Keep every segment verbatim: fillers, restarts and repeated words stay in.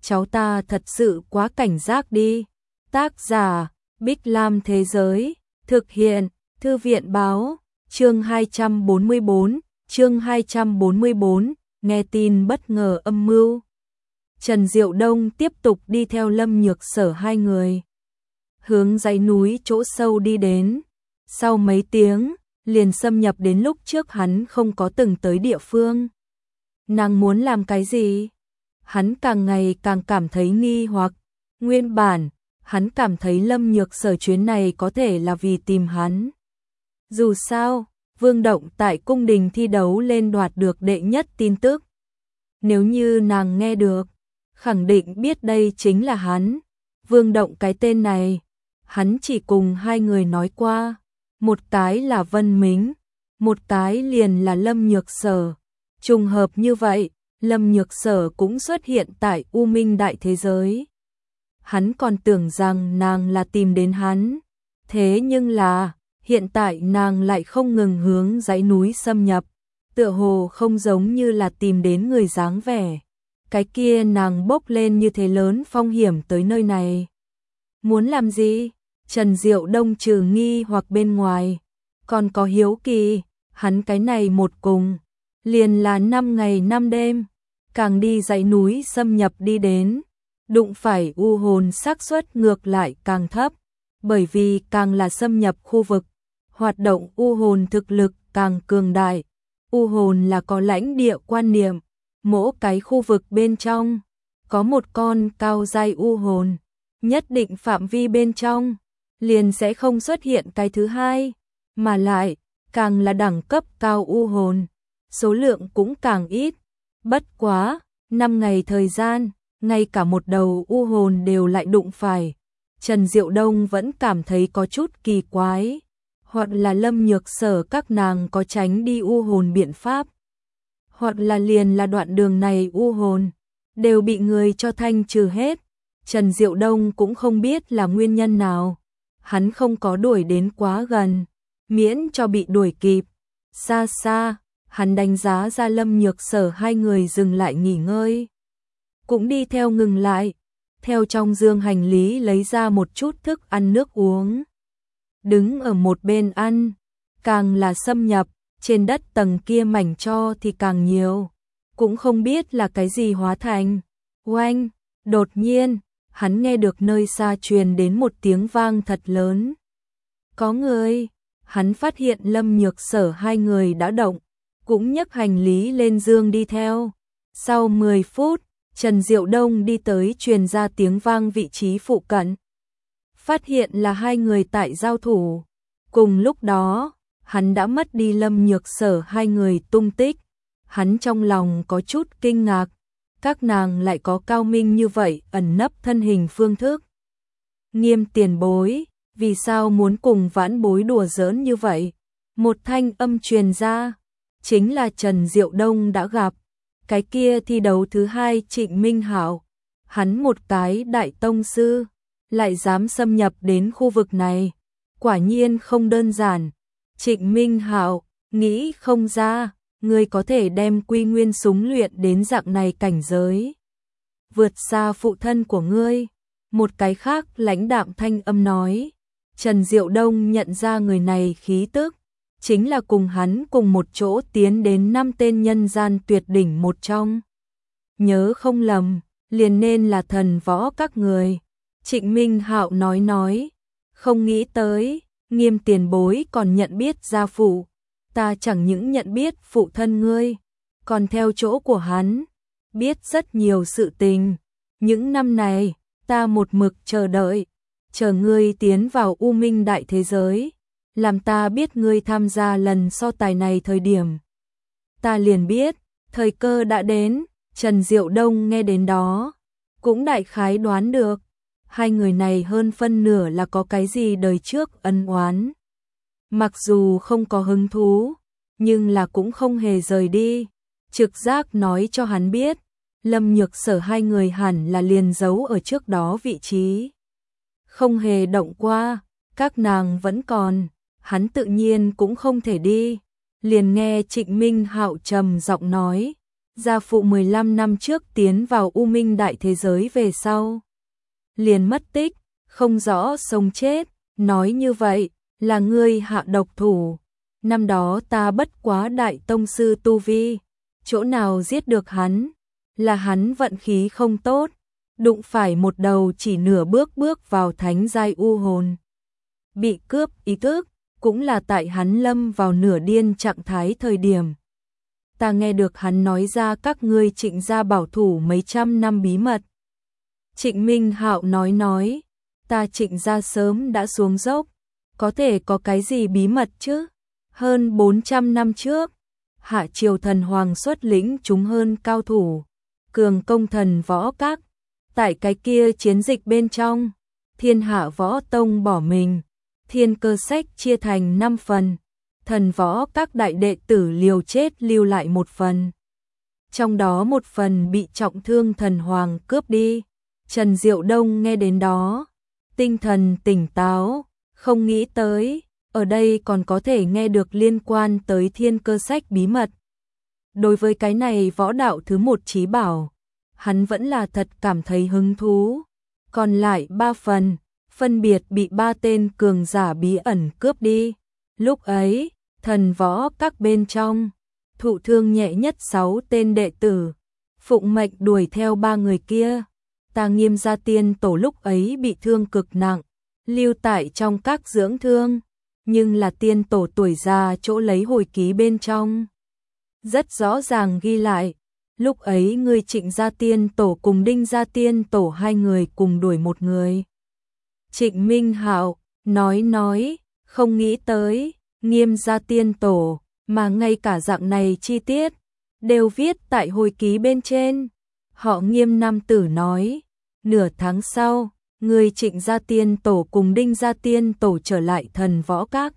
cháu ta thật sự quá cảnh giác đi. Tác giả, Bích Lam Thế Giới, thực hiện, Thư viện Báo, chương hai trăm bốn mươi bốn, chương hai trăm bốn mươi bốn, nghe tin bất ngờ âm mưu. Trần Diệu Đông tiếp tục đi theo Lâm Nhược Sở hai người, hướng dãy núi chỗ sâu đi đến. Sau mấy tiếng, liền xâm nhập đến lúc trước hắn không có từng tới địa phương. Nàng muốn làm cái gì? Hắn càng ngày càng cảm thấy nghi hoặc. Nguyên bản, hắn cảm thấy Lâm Nhược Sở chuyến này có thể là vì tìm hắn. Dù sao, Vương Động tại cung đình thi đấu lên đoạt được đệ nhất tin tức. Nếu như nàng nghe được, khẳng định biết đây chính là hắn. Vương Động cái tên này, hắn chỉ cùng hai người nói qua. Một cái là Vân Mính, một cái liền là Lâm Nhược Sở. Trùng hợp như vậy, Lâm Nhược Sở cũng xuất hiện tại U Minh Đại Thế Giới. Hắn còn tưởng rằng nàng là tìm đến hắn. Thế nhưng là, hiện tại nàng lại không ngừng hướng dãy núi xâm nhập. Tựa hồ không giống như là tìm đến người dáng vẻ. Cái kia nàng bốc lên như thế lớn phong hiểm tới nơi này. Muốn làm gì? Trần Diệu Đông trừ nghi hoặc bên ngoài. Còn có hiếu kỳ, hắn cái này một cùng. Liền là năm ngày năm đêm. Càng đi dãy núi xâm nhập đi đến. Đụng phải u hồn xác suất ngược lại càng thấp. Bởi vì càng là xâm nhập khu vực. Hoạt động u hồn thực lực càng cường đại. U hồn là có lãnh địa quan niệm. Mỗi cái khu vực bên trong. Có một con cao giai u hồn. Nhất định phạm vi bên trong. Liền sẽ không xuất hiện cái thứ hai. Mà lại, càng là đẳng cấp cao u hồn. Số lượng cũng càng ít. Bất quá, năm ngày thời gian, ngay cả một đầu u hồn đều lại đụng phải. Trần Diệu Đông vẫn cảm thấy có chút kỳ quái. Hoặc là Lâm Nhược Sở các nàng có tránh đi u hồn biện pháp. Hoặc là liền là đoạn đường này u hồn, đều bị người cho thanh trừ hết. Trần Diệu Đông cũng không biết là nguyên nhân nào. Hắn không có đuổi đến quá gần, miễn cho bị đuổi kịp. Xa xa, hắn đánh giá ra Lâm Nhược Sở hai người dừng lại nghỉ ngơi. Cũng đi theo ngừng lại, theo trong dương hành lý lấy ra một chút thức ăn nước uống. Đứng ở một bên ăn, càng là xâm nhập, trên đất tầng kia mảnh tro thì càng nhiều. Cũng không biết là cái gì hóa thành. Oanh, đột nhiên, hắn nghe được nơi xa truyền đến một tiếng vang thật lớn. Có người, hắn phát hiện Lâm Nhược Sở hai người đã động, cũng nhấc hành lý lên dương đi theo. Sau mười phút, Trần Diệu Đông đi tới truyền ra tiếng vang vị trí phụ cận. Phát hiện là hai người tại giao thủ. Cùng lúc đó, hắn đã mất đi Lâm Nhược Sở hai người tung tích. Hắn trong lòng có chút kinh ngạc. Các nàng lại có cao minh như vậy ẩn nấp thân hình phương thức. Nghiêm tiền bối, vì sao muốn cùng vãn bối đùa giỡn như vậy? Một thanh âm truyền ra, chính là Trần Diệu Đông đã gặp. Cái kia thi đấu thứ hai Trịnh Minh Hạo, hắn một cái đại tông sư, lại dám xâm nhập đến khu vực này. Quả nhiên không đơn giản. Trịnh Minh Hạo, nghĩ không ra, ngươi có thể đem quy nguyên súng luyện đến dạng này cảnh giới. Vượt xa phụ thân của ngươi. Một cái khác lãnh đạm thanh âm nói. Trần Diệu Đông nhận ra người này khí tức. Chính là cùng hắn cùng một chỗ tiến đến năm tên nhân gian tuyệt đỉnh một trong. Nhớ không lầm, liền nên là thần võ các người. Trịnh Minh Hạo nói nói. Không nghĩ tới, Nghiêm tiền bối còn nhận biết gia phụ. Ta chẳng những nhận biết phụ thân ngươi, còn theo chỗ của hắn, biết rất nhiều sự tình. Những năm này, ta một mực chờ đợi, chờ ngươi tiến vào U Minh Đại Thế Giới, làm ta biết ngươi tham gia lần so tài này thời điểm. Ta liền biết, thời cơ đã đến. Trần Diệu Đông nghe đến đó, cũng đại khái đoán được, hai người này hơn phân nửa là có cái gì đời trước ân oán. Mặc dù không có hứng thú, nhưng là cũng không hề rời đi. Trực giác nói cho hắn biết, Lâm Nhược Sở hai người hẳn là liền giấu ở trước đó vị trí. Không hề động qua, các nàng vẫn còn, hắn tự nhiên cũng không thể đi. Liền nghe Trịnh Minh Hạo trầm giọng nói, Gia phụ mười lăm năm trước tiến vào U Minh đại thế giới về sau, liền mất tích, không rõ sống chết, nói như vậy, là ngươi hạ độc thủ. Năm đó ta bất quá đại tông sư tu vi, chỗ nào giết được hắn, là hắn vận khí không tốt, đụng phải một đầu chỉ nửa bước bước vào thánh giai u hồn. Bị cướp ý thức, cũng là tại hắn lâm vào nửa điên trạng thái thời điểm. Ta nghe được hắn nói ra các ngươi Trịnh gia bảo thủ mấy trăm năm bí mật. Trịnh Minh Hạo nói nói, ta Trịnh gia sớm đã xuống dốc, có thể có cái gì bí mật chứ? Hơn bốn trăm năm trước, Hạ Triều thần hoàng xuất lĩnh chúng hơn cao thủ, cường công thần võ các, tại cái kia chiến dịch bên trong, Thiên Hạ Võ Tông bỏ mình, Thiên Cơ Sách chia thành năm phần, thần võ các đại đệ tử liều chết lưu lại một phần. Trong đó một phần bị trọng thương thần hoàng cướp đi. Trần Diệu Đông nghe đến đó, tinh thần tỉnh táo, không nghĩ tới, ở đây còn có thể nghe được liên quan tới Thiên Cơ Sách bí mật. Đối với cái này võ đạo thứ một chí bảo, hắn vẫn là thật cảm thấy hứng thú. Còn lại ba phần, phân biệt bị ba tên cường giả bí ẩn cướp đi. Lúc ấy, thần võ các bên trong, thụ thương nhẹ nhất sáu tên đệ tử, phụng mệnh đuổi theo ba người kia. Ta Nghiêm gia tiên tổ lúc ấy bị thương cực nặng, lưu tại trong các dưỡng thương, nhưng là tiên tổ tuổi già chỗ lấy hồi ký bên trong. Rất rõ ràng ghi lại, lúc ấy người Trịnh gia tiên tổ cùng Đinh gia tiên tổ hai người cùng đuổi một người. Trịnh Minh Hạo nói nói, không nghĩ tới, Nghiêm gia tiên tổ, mà ngay cả dạng này chi tiết, đều viết tại hồi ký bên trên. Họ Nghiêm nam tử nói, nửa tháng sau, người Trịnh gia tiên tổ cùng Đinh gia tiên tổ trở lại thần võ các.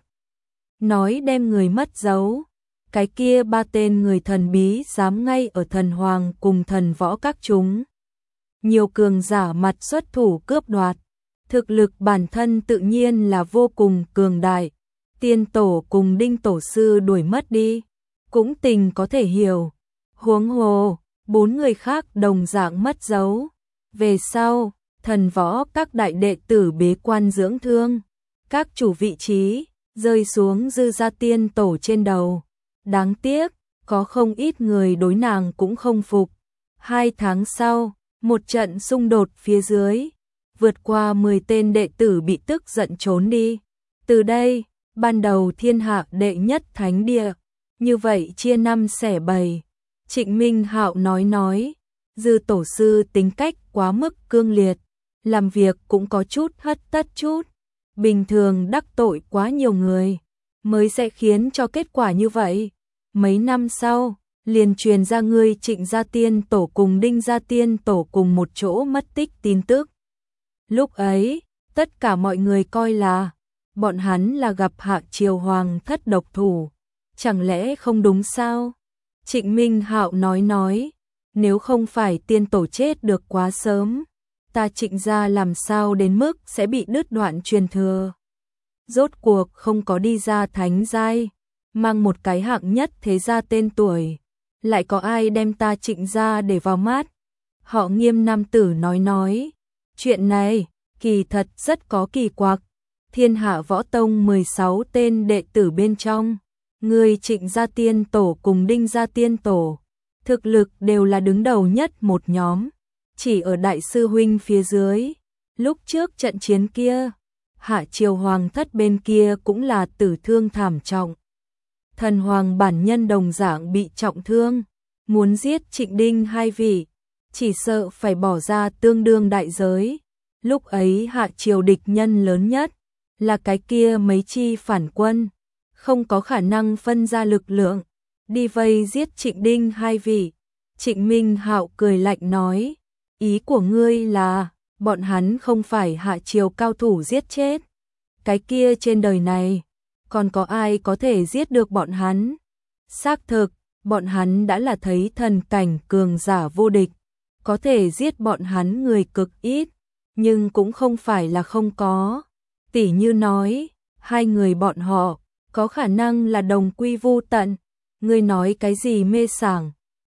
Nói đem người mất dấu, cái kia ba tên người thần bí dám ngay ở thần hoàng cùng thần võ các chúng. Nhiều cường giả mặt xuất thủ cướp đoạt, thực lực bản thân tự nhiên là vô cùng cường đại. Tiên tổ cùng Đinh tổ sư đuổi mất đi, cũng tình có thể hiểu. Huống hồ, bốn người khác đồng dạng mất dấu. Về sau, thần võ các đại đệ tử bế quan dưỡng thương, các chủ vị trí rơi xuống Dư gia tiên tổ trên đầu. Đáng tiếc, có không ít người đối nàng cũng không phục. Hai tháng sau, một trận xung đột phía dưới, vượt qua mười tên đệ tử bị tức giận trốn đi. Từ đây, ban đầu thiên hạ đệ nhất thánh địa, như vậy chia năm xẻ bảy. Trịnh Minh Hạo nói nói, Dư tổ sư tính cách quá mức cương liệt, làm việc cũng có chút hất tất chút, bình thường đắc tội quá nhiều người, mới sẽ khiến cho kết quả như vậy. Mấy năm sau, liền truyền ra ngươi Trịnh gia tiên tổ cùng Đinh gia tiên tổ cùng một chỗ mất tích tin tức. Lúc ấy, tất cả mọi người coi là bọn hắn là gặp Hạ Triều hoàng thất độc thủ, chẳng lẽ không đúng sao? Trịnh Minh Hạo nói nói, nếu không phải tiên tổ chết được quá sớm, ta Trịnh gia làm sao đến mức sẽ bị đứt đoạn truyền thừa. Rốt cuộc không có đi ra thánh giai, mang một cái hạng nhất thế gia tên tuổi, lại có ai đem ta Trịnh gia để vào mắt? Họ Nghiêm nam tử nói nói, chuyện này kỳ thật rất có kỳ quặc. Thiên Hạ Võ Tông mười sáu tên đệ tử bên trong, người Trịnh gia tiên tổ cùng Đinh gia tiên tổ, thực lực đều là đứng đầu nhất một nhóm, chỉ ở đại sư huynh phía dưới. Lúc trước trận chiến kia, Hạ Triều hoàng thất bên kia cũng là tử thương thảm trọng. Thần hoàng bản nhân đồng dạng bị trọng thương, muốn giết Trịnh Đinh hai vị, chỉ sợ phải bỏ ra tương đương đại giới. Lúc ấy Hạ Triều địch nhân lớn nhất là cái kia mấy chi phản quân, không có khả năng phân ra lực lượng đi vây giết Trịnh Đinh hai vị. Trịnh Minh Hạo cười lạnh nói, ý của ngươi là bọn hắn không phải Hạ Triều cao thủ giết chết, cái kia trên đời này còn có ai có thể giết được bọn hắn? Xác thực, bọn hắn đã là thấy thần cảnh cường giả vô địch, có thể giết bọn hắn người cực ít, nhưng cũng không phải là không có. Tỷ như nói, hai người bọn họ có khả năng là đồng quy vu tận. Ngươi nói cái gì mê sảng?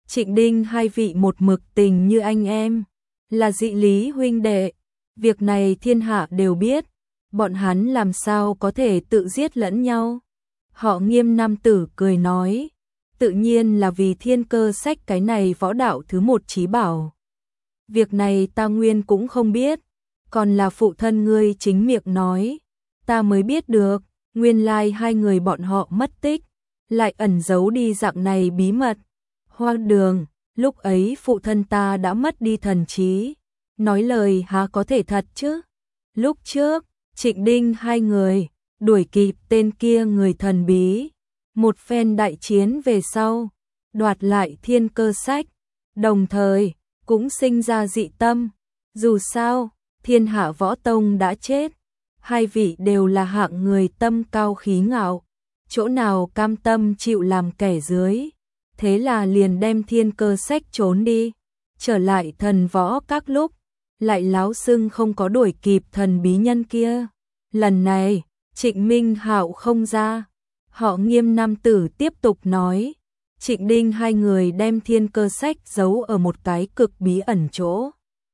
Trịnh Đinh hai vị một mực tình như anh em, là dị lý huynh đệ, việc này thiên hạ đều biết, bọn hắn làm sao có thể tự giết lẫn nhau. Họ Nghiêm nam tử cười nói, tự nhiên là vì Thiên Cơ Sách cái này võ đạo thứ một chí bảo. Việc này ta nguyên cũng không biết, còn là phụ thân ngươi chính miệng nói, ta mới biết được, nguyên lai hai người bọn họ mất tích, lại ẩn giấu đi dạng này bí mật. Hoang đường, lúc ấy phụ thân ta đã mất đi thần trí, nói lời há có thể thật chứ. Lúc trước, Trịnh Đinh hai người đuổi kịp tên kia người thần bí, một phen đại chiến về sau, đoạt lại Thiên Cơ Sách, đồng thời cũng sinh ra dị tâm. Dù sao, Thiên Hạ Võ Tông đã chết, hai vị đều là hạng người tâm cao khí ngạo, chỗ nào cam tâm chịu làm kẻ dưới, thế là liền đem Thiên Cơ Sách trốn đi, trở lại Thần Võ Các lúc, lại láo xưng không có đuổi kịp thần bí nhân kia. Lần này, Trịnh Minh Hạo không ra. Họ Nghiêm nam tử tiếp tục nói, Trịnh Đinh hai người đem Thiên Cơ Sách giấu ở một cái cực bí ẩn chỗ.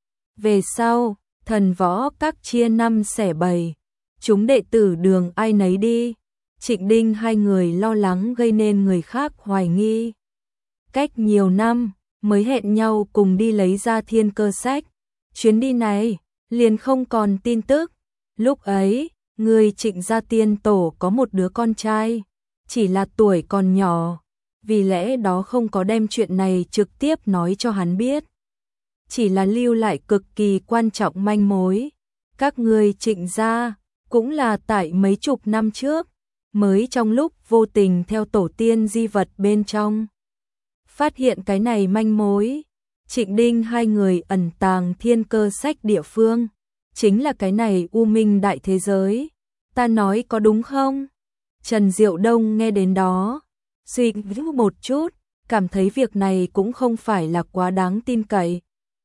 Về sau, Thần Võ Các chia năm xẻ bảy, chúng đệ tử đường ai nấy đi. Trịnh Đinh hai người lo lắng gây nên người khác hoài nghi. Cách nhiều năm, mới hẹn nhau cùng đi lấy ra Thiên Cơ Sách. Chuyến đi này, liền không còn tin tức. Lúc ấy, người Trịnh gia tiên tổ có một đứa con trai, chỉ là tuổi còn nhỏ, vì lẽ đó không có đem chuyện này trực tiếp nói cho hắn biết. Chỉ là lưu lại cực kỳ quan trọng manh mối. Các người Trịnh gia, cũng là tại mấy chục năm trước, mới trong lúc vô tình theo tổ tiên di vật bên trong. Phát hiện cái này manh mối, Trịnh Đinh hai người ẩn tàng Thiên Cơ Sách địa phương, chính là cái này U Minh đại thế giới. Ta nói có đúng không? Trần Diệu Đông nghe đến đó, suy nghĩ một chút, cảm thấy việc này cũng không phải là quá đáng tin cậy.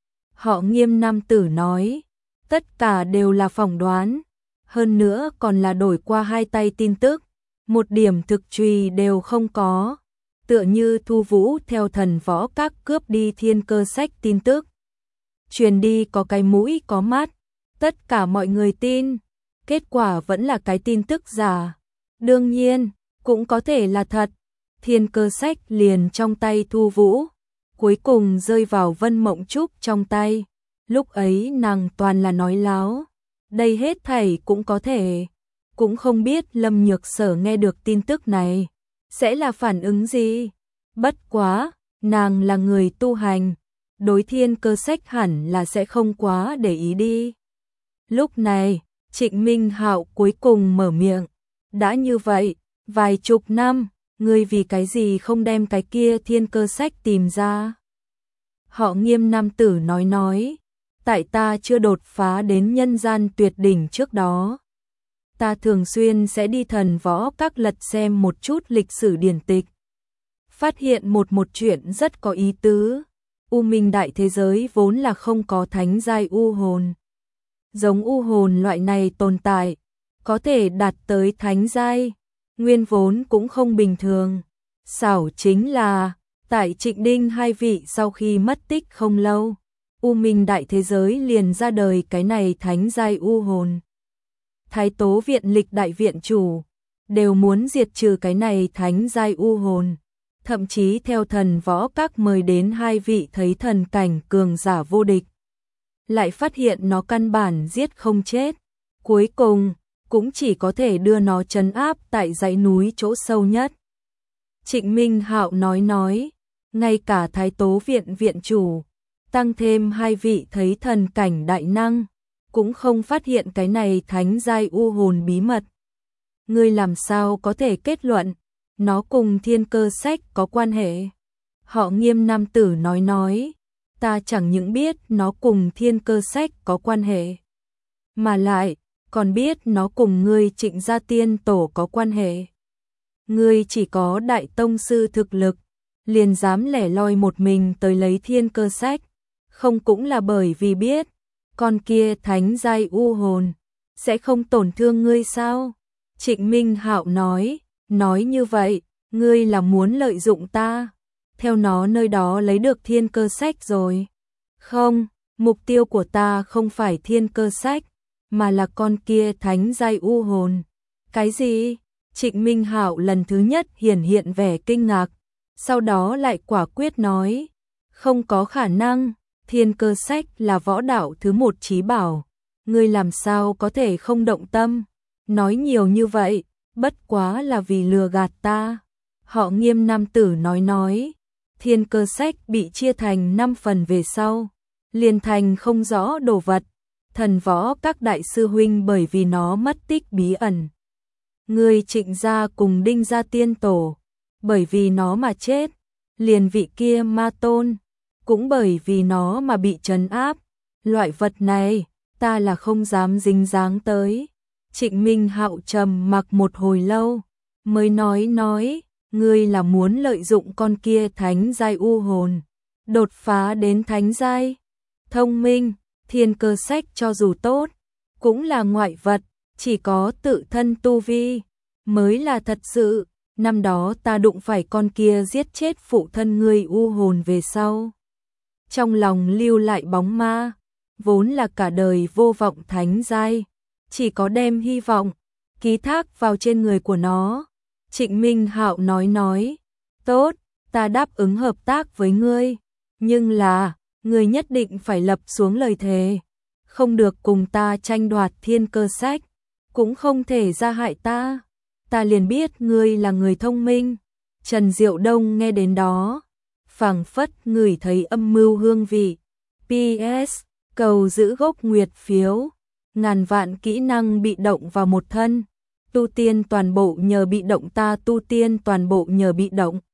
Họ Nghiêm nam tử nói, tất cả đều là phỏng đoán, hơn nữa còn là đổi qua hai tay tin tức, một điểm thực truy đều không có, tựa như Thu Vũ theo Thần Võ Các cướp đi Thiên Cơ Sách tin tức. Truyền đi có cái mũi có mắt, tất cả mọi người tin, kết quả vẫn là cái tin tức giả. Đương nhiên, cũng có thể là thật. Thiên Cơ Sách liền trong tay Thu Vũ, cuối cùng rơi vào Vân Mộng Trúc trong tay. Lúc ấy nàng toàn là nói láo, đây hết thảy cũng có thể. Cũng không biết Lâm Nhược Sở nghe được tin tức này sẽ là phản ứng gì. Bất quá, nàng là người tu hành, đối Thiên Cơ Sách hẳn là sẽ không quá để ý đi. Lúc này, Trịnh Minh Hạo cuối cùng mở miệng, đã như vậy, vài chục năm, ngươi vì cái gì không đem cái kia Thiên Cơ Sách tìm ra? Họ Nghiêm nam tử nói nói, tại ta chưa đột phá đến nhân gian tuyệt đỉnh trước đó, ta thường xuyên sẽ đi Thần Võ Các lật xem một chút lịch sử điển tịch. Phát hiện một một chuyện rất có ý tứ. U Minh đại thế giới vốn là không có thánh giai u hồn. Giống u hồn loại này tồn tại, có thể đạt tới thánh giai, nguyên vốn cũng không bình thường. Xảo chính là, tại Trịnh Đinh hai vị sau khi mất tích không lâu, U Minh đại thế giới liền ra đời cái này thánh giai u hồn. Thái Tố Viện lịch đại viện chủ đều muốn diệt trừ cái này thánh giai u hồn, thậm chí theo Thần Võ Các mời đến hai vị thấy thần cảnh cường giả vô địch, lại phát hiện nó căn bản giết không chết, cuối cùng cũng chỉ có thể đưa nó trấn áp tại dãy núi chỗ sâu nhất. Trịnh Minh Hạo nói nói, ngay cả Thái Tố Viện viện chủ, tăng thêm hai vị thấy thần cảnh đại năng, cũng không phát hiện cái này thánh giai u hồn bí mật. Ngươi làm sao có thể kết luận nó cùng Thiên Cơ Sách có quan hệ? Họ Nghiêm nam tử nói nói, ta chẳng những biết nó cùng Thiên Cơ Sách có quan hệ, mà lại còn biết nó cùng ngươi Trịnh gia tiên tổ có quan hệ. Ngươi chỉ có đại tông sư thực lực, liền dám lẻ loi một mình tới lấy Thiên Cơ Sách, không cũng là bởi vì biết con kia thánh giai u hồn sẽ không tổn thương ngươi sao? Trịnh Minh Hạo nói, nói như vậy, ngươi là muốn lợi dụng ta. theo nó nơi đó lấy được thiên cơ sách rồi. Không, mục tiêu của ta không phải thiên cơ sách, mà là con kia thánh giai u hồn. Cái gì? Trịnh Minh Hạo lần thứ nhất hiển hiện vẻ kinh ngạc, sau đó lại quả quyết nói, không có khả năng, thiên cơ sách là võ đạo thứ một chí bảo, ngươi làm sao có thể không động tâm, nói nhiều như vậy, bất quá là vì lừa gạt ta. Họ Nghiêm nam tử nói nói, thiên cơ sách bị chia thành năm phần về sau, liền thành không rõ đồ vật, thần võ các đại sư huynh bởi vì nó mất tích bí ẩn. Người Trịnh gia cùng Đinh gia tiên tổ, bởi vì nó mà chết, liền vị kia ma tôn, cũng bởi vì nó mà bị trấn áp. Loại vật này, ta là không dám dính dáng tới. Trịnh Minh Hạo trầm mặc một hồi lâu, mới nói nói, ngươi là muốn lợi dụng con kia thánh giai u hồn, đột phá đến thánh giai. Thông minh, thiên cơ sách cho dù tốt, cũng là ngoại vật, chỉ có tự thân tu vi mới là thật sự. Năm đó ta đụng phải con kia giết chết phụ thân ngươi u hồn về sau, trong lòng lưu lại bóng ma, vốn là cả đời vô vọng thánh giai, chỉ có đem hy vọng ký thác vào trên người của nó. Trịnh Minh Hạo nói nói, tốt, ta đáp ứng hợp tác với ngươi, nhưng là, ngươi nhất định phải lập xuống lời thề, không được cùng ta tranh đoạt thiên cơ sách, cũng không thể ra hại ta. Ta liền biết ngươi là người thông minh. Trần Diệu Đông nghe đến đó, phảng phất ngửi thấy âm mưu hương vị. pê ét, cầu giữ gốc nguyệt phiếu, ngàn vạn kỹ năng bị động vào một thân, tu tiên toàn bộ nhờ bị động, ta tu tiên toàn bộ nhờ bị động.